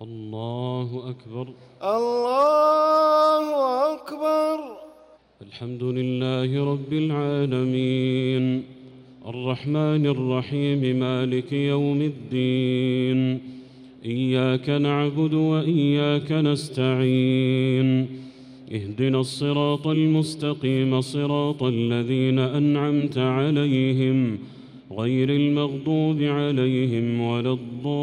الله أكبر. الله أكبر. الحمد لله رب العالمين الرحمن الرحيم مالك يوم الدين، إياك نعبد وإياك نستعين، اهدنا الصراط المستقيم صراط الذين أنعمت عليهم غير المغضوب عليهم ولا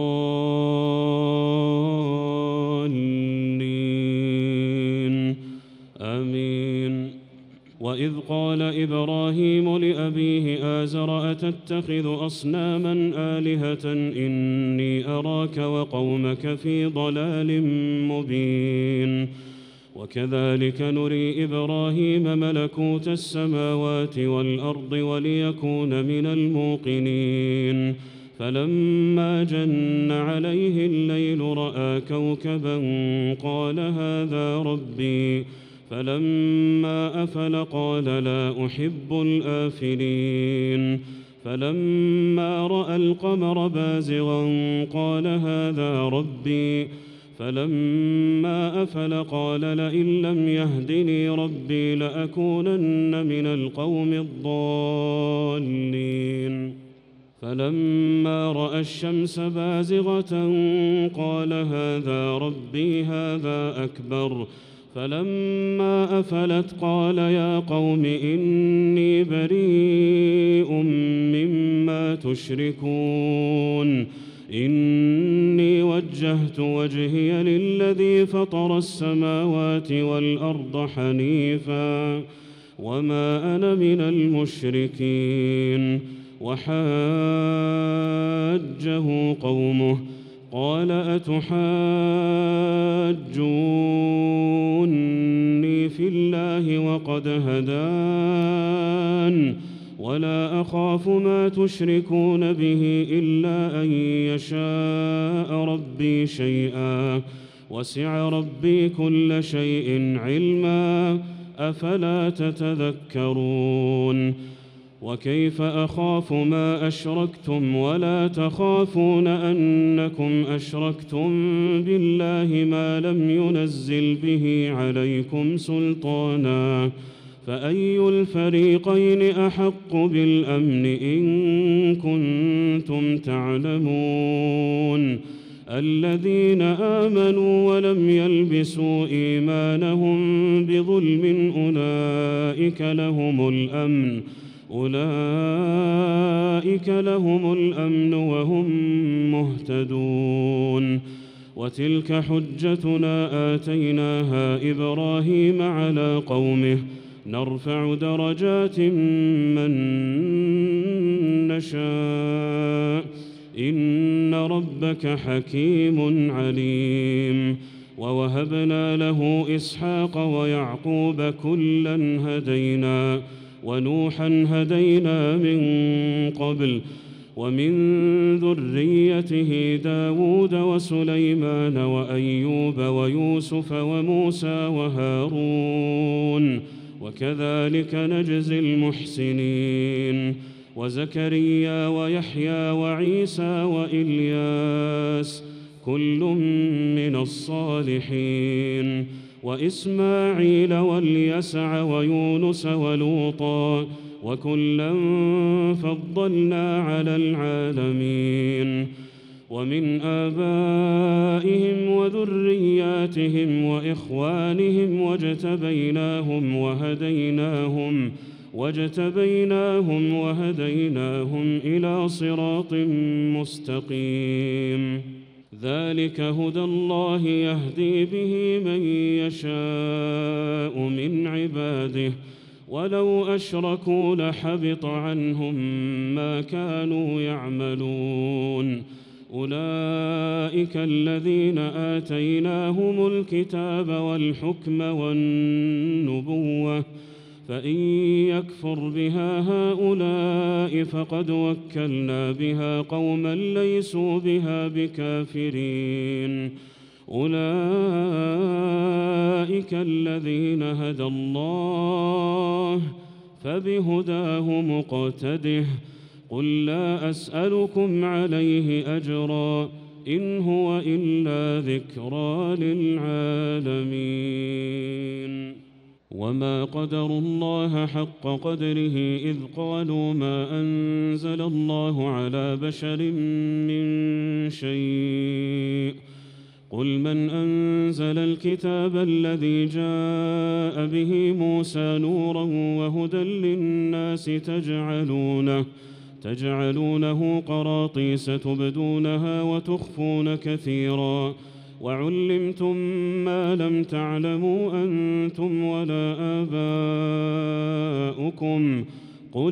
الضالين آمين. وإذ قال إبراهيم لأبيه آزر أتتخذ أصناما آلهة إني أراك وقومك في ضلال مبين. وكذلك نري إبراهيم ملكوت السماوات والأرض وليكون من الموقنين. فلما جن عليه الليل رأى كوكبا قال هذا ربي، فلما أفل قال لا أحب الآفلين. فلما رأى القمر بازغا قال هذا ربي، فلما أفل قال لئن لم يهدني ربي لأكونن من القوم الضالين. فلما رأى الشمس بازغة قال هذا ربي هذا أكبر. فلما أفلت قال يا قوم إني بريء مما تشركون، إني وجهت وجهي للذي فطر السماوات والأرض حنيفا وما أنا من المشركين. وحاجه قومه قال أتحاجوني في الله وقد هدان ولا أخاف ما تشركون به إلا أن يشاء ربي شيئا وسع ربي كل شيء علما أفلا تتذكرون. وكيف أخاف ما أشركتم ولا تخافون أنكم أشركتم بالله ما لم ينزل به عليكم سلطانا، فأي الفريقين أحق بالأمن إن كنتم تعلمون. الذين آمنوا ولم يلبسوا إيمانهم بظلم أولئك لهم الأمن وهم مهتدون. وتلك حجتنا آتيناها إبراهيم على قومه نرفع درجات من نشاء إن ربك حكيم عليم. ووهبنا له إسحاق ويعقوب كلا هدينا ونوحا هدينا من قبل ومن ذريته داود وسليمان وأيوب ويوسف وموسى وهارون وكذلك نجزي المحسنين. وزكريا ويحيى وعيسى وإلياس كل من الصالحين وإسماعيل واليسع ويونس ولوطا وكلا فضلنا على العالمين. ومن آبائهم وذرياتهم وإخوانهم واجتبيناهم وهديناهم إلى صراط مستقيم. ذلك هدى الله يهدي به من يشاء من عباده ولو أشركوا لحبط عنهم ما كانوا يعملون. أولئك الذين آتيناهم الكتاب والحكم والنبوة، فإن يكفر بها هؤلاء فقد وكلنا بها قوما ليسوا بها بكافرين. أولئك الذين هدى الله فبهداه مقتده. قل لا أسألكم عليه أجرا إن هو إلا ذكرى للعالمين. وما قدروا الله حق قدره إذ قالوا ما أنزل الله على بشر من شيء. قل من أنزل الكتاب الذي جاء به موسى نورا وهدى للناس تجعلونه قراطيس تبدونها وتخفون كثيرا وعلمتم ما لم تعلموا أنتم ولا آباؤكم قل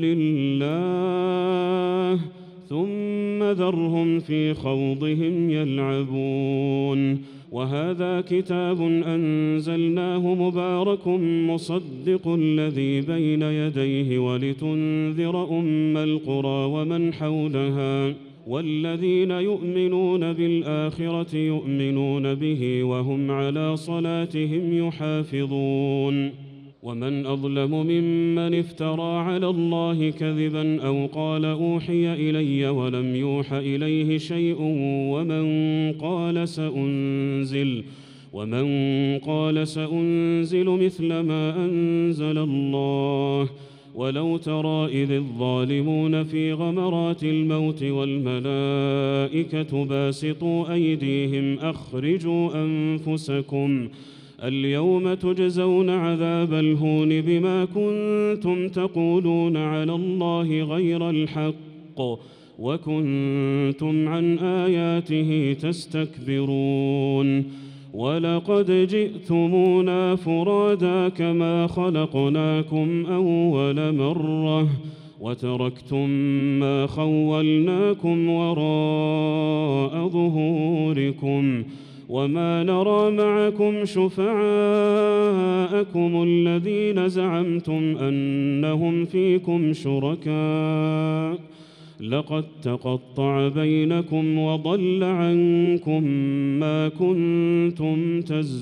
الله ثم ذرهم في خوضهم يلعبون. وهذا كتاب أنزلناه مبارك مصدق الذي بين يديه ولتنذر أم القرى ومن حولها والذين يؤمنون بالآخرة يؤمنون به وهم على صلاتهم يحافظون. ومن أظلم ممن افترى على الله كذبا أو قال أوحي إلي ولم يوح إليه شيء ومن قال سأنزل مثل ما أنزل الله. ولو ترى إذ الظالمون في غمرات الموت والملائكة باسطوا أيديهم أخرجوا أنفسكم اليوم تجزون عذاب الهون بما كنتم تقولون على الله غير الحق وكنتم عن آياته تستكبرون. ولقد جئتمونا فرادا كما خلقناكم أول مرة وتركتم ما خولناكم وراء ظهوركم وما نرى معكم شفعاءكم الذين زعمتم أنهم فيكم شركاء لقد تقطع بينكم وضل عنكم ما كنتم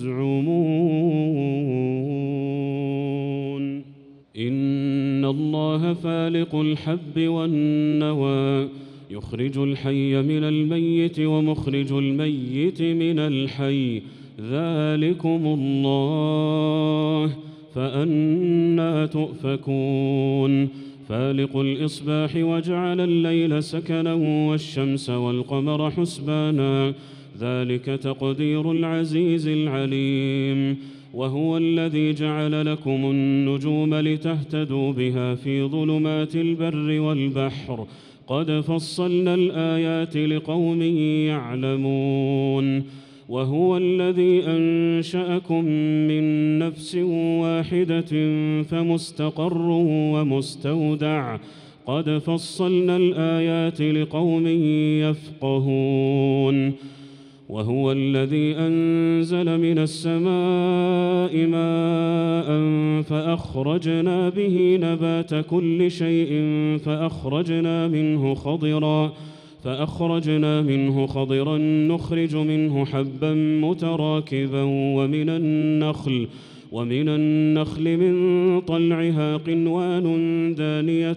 تزعمون. إن الله فالق الحب والنوى يخرج الحي من الميت ومخرج الميت من الحي ذلكم الله فأنى تؤفكون. فالق الإصباح وجعل الليل سكنا والشمس والقمر حسبانا ذلك تقدير العزيز العليم. وهو الذي جعل لكم النجوم لتهتدوا بها في ظلمات البر والبحر قد فصلنا الآيات لقوم يعلمون. وهو الذي أنشأكم من نفس واحدة فمستقر ومستودع قد فصلنا الآيات لقوم يفقهون. وهو الذي أنزل من السماء ماء فأخرجنا به نبات كل شيء فأخرجنا منه خضرا نخرج منه حبا متراكبا ومن النخل من طلعها قنوان دانية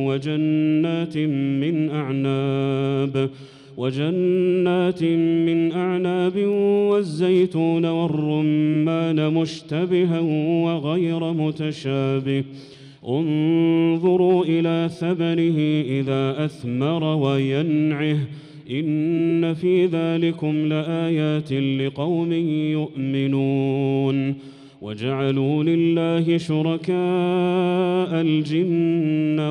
وجنات من أعناب والزيتون والرمان مشتبها وغير متشابه انظروا إلى ثمره إذا أثمر وينعه إن في ذلكم لآيات لقوم يؤمنون. وجعلوا لله شركاء الجن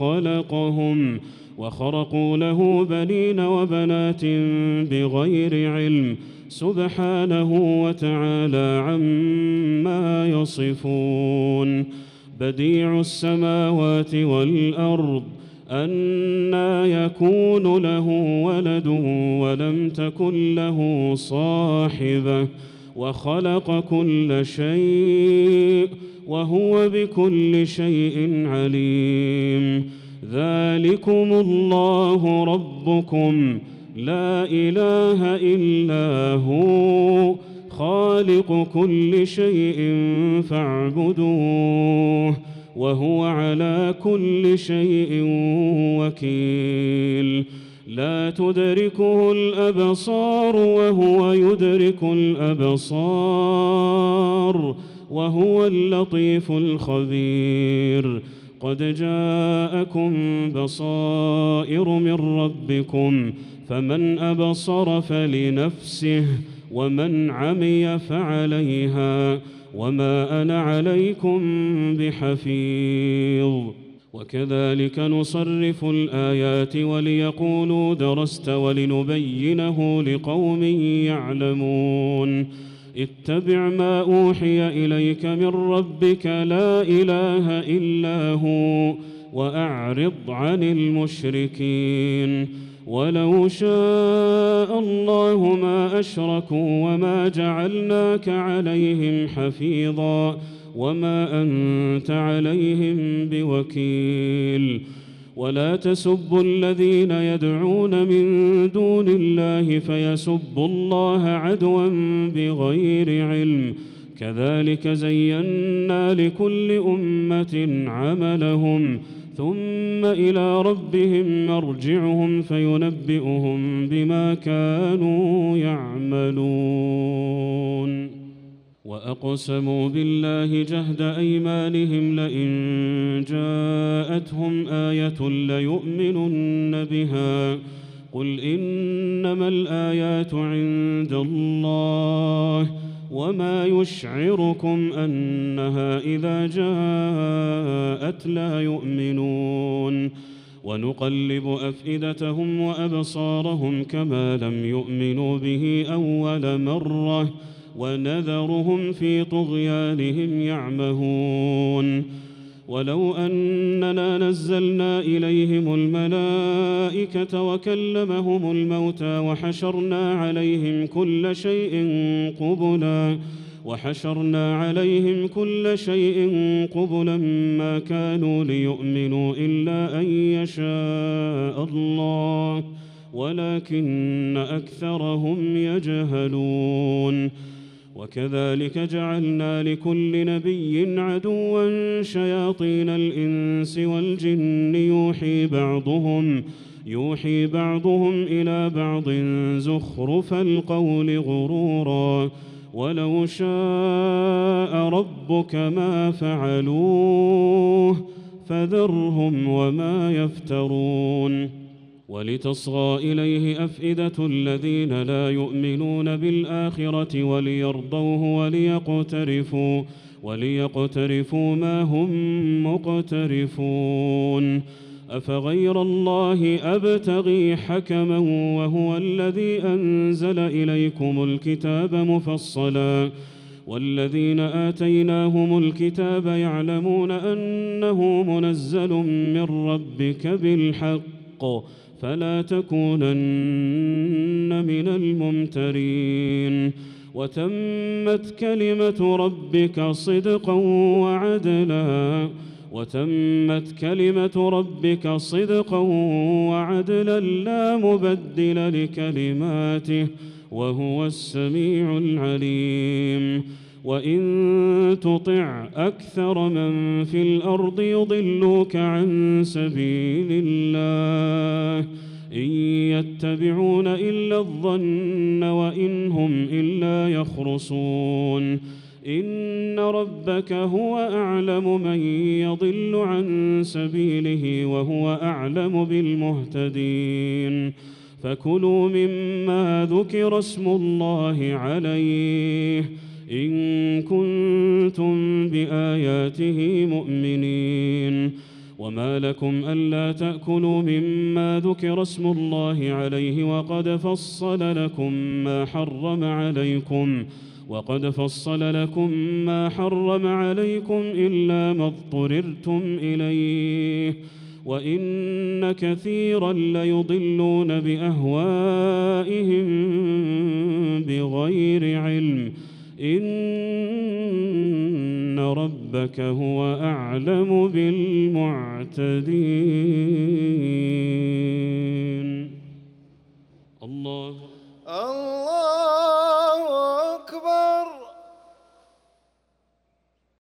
وخرقوا له بنين وبنات بغير علم سبحانه وتعالى عما يصفون. بديع السماوات والأرض أنى يكون له ولد ولم تكن له صاحبة وخلق كل شيء وهو بكل شيء عليم. ذلكم الله ربكم لا إله إلا هو خالق كل شيء فاعبدوه وهو على كل شيء وكيل. لا تدركه الأبصار وهو يدرك الأبصار وهو اللطيف الخبير. قد جاءكم بصائر من ربكم فمن أبصر فلنفسه ومن عمي فعليها وما أنا عليكم بحفيظ. وكذلك نصرف الآيات وليقولوا درست ولنبينه لقوم يعلمون. اتبع ما أوحي إليك من ربك لا إله إلا هو وأعرض عن المشركين. ولو شاء الله ما أشركوا وما جعلناك عليهم حفيظا وما أنت عليهم بوكيل. ولا تسبوا الذين يدعون من دون الله فيسبوا الله عدوا بغير علم. كذلك زينا لكل أمة عملهم ثم إلى ربهم مرجعهم فينبئهم بما كانوا يعملون. وأقسموا بالله جهد أيمانهم لئن جاءتهم آية ليؤمنن بها قل إنما الآيات عند الله وما يشعركم أنها إذا جاءت لا يؤمنون. ونقلب أفئدتهم وأبصارهم كما لم يؤمنوا به أول مرة ونذرهم في طغيانهم يعمهون. ولو أننا نزلنا إليهم الملائكة وكلمهم الموتى وحشرنا عليهم كل شيء قبلا ما كانوا ليؤمنوا إلا أن يشاء الله ولكن أكثرهم يجهلون. وكذلك جعلنا لكل نبي عدوا شياطين الإنس والجن يوحي بعضهم إلى بعض زخرف القول غرورا ولو شاء ربك ما فعلوه فذرهم وما يفترون. ولتصغى إليه أفئدة الذين لا يؤمنون بالآخرة وليرضوه وليقترفوا ما هم مقترفون. أفغير الله أبتغي حكما وهو الذي أنزل إليكم الكتاب مفصلا والذين آتيناهم الكتاب يعلمون أنه منزل من ربك بالحق فلا تكونن من الممترين. وتمت كلمة ربك صدقا وعدلا لا مبدل لكلماته وهو السميع العليم. وإن تطع أكثر من في الأرض يضلوك عن سبيل الله إن يتبعون إلا الظن وإن هم إلا يخرصون. إن ربك هو أعلم من يضل عن سبيله وهو أعلم بالمهتدين. فكلوا مما ذكر اسم الله عليه إن كنتم بآياته مؤمنين. وما لكم ألا تأكلوا مما ذكر اسم الله عليه وقد فصل لكم ما حرم عليكم إلا ما اضطررتم إليه وإن كثيرا ليضلون بأهوائهم بغير علم إن ربك هو أعلم بالمعتدين. الله